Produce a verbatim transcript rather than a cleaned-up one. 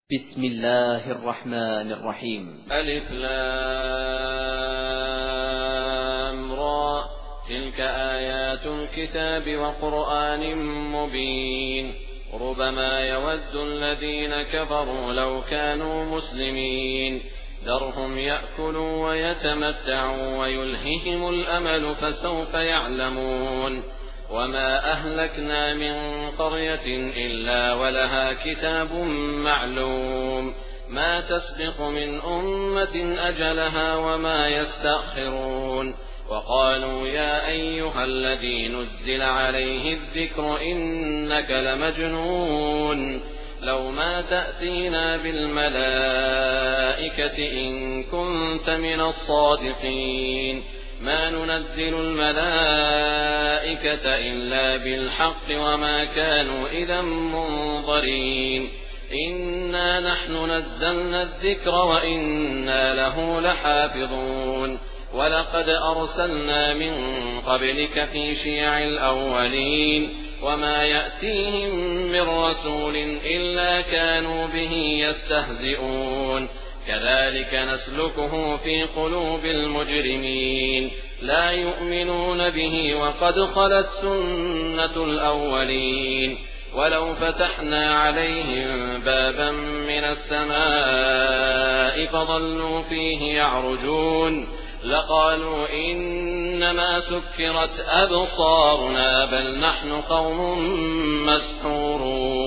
بسم الله الرحمن الرحيم. ألف لام را تلك آيات الكتاب وقرآن مبين ربما يود الذين كفروا لو كانوا مسلمين ذرهم يأكلوا ويتمتعوا ويلههم الأمل فسوف يعلمون وما أهلكنا من قرية إلا ولها كتاب معلوم ما تسبق من أمة أجلها وما يستأخرون وقالوا يا أيها الذي نزل عليه الذكر إنك لمجنون لو ما تأتينا بالملائكة إن كنت من الصادقين ما ننزل الملائكة إلا بالحق وما كانوا إذا منظرين إنا نحن نزلنا الذكر وإنا له لحافظون ولقد أرسلنا من قبلك في شيع الأولين وما يأتيهم من رسول إلا كانوا به يستهزئون كذلك نسلكه في قلوب المجرمين لا يؤمنون به وقد خلت سنة الأولين ولو فتحنا عليهم بابا من السماء فظلوا فيه يعرجون لقالوا إنما سكرت أبصارنا بل نحن قوم مسحورون.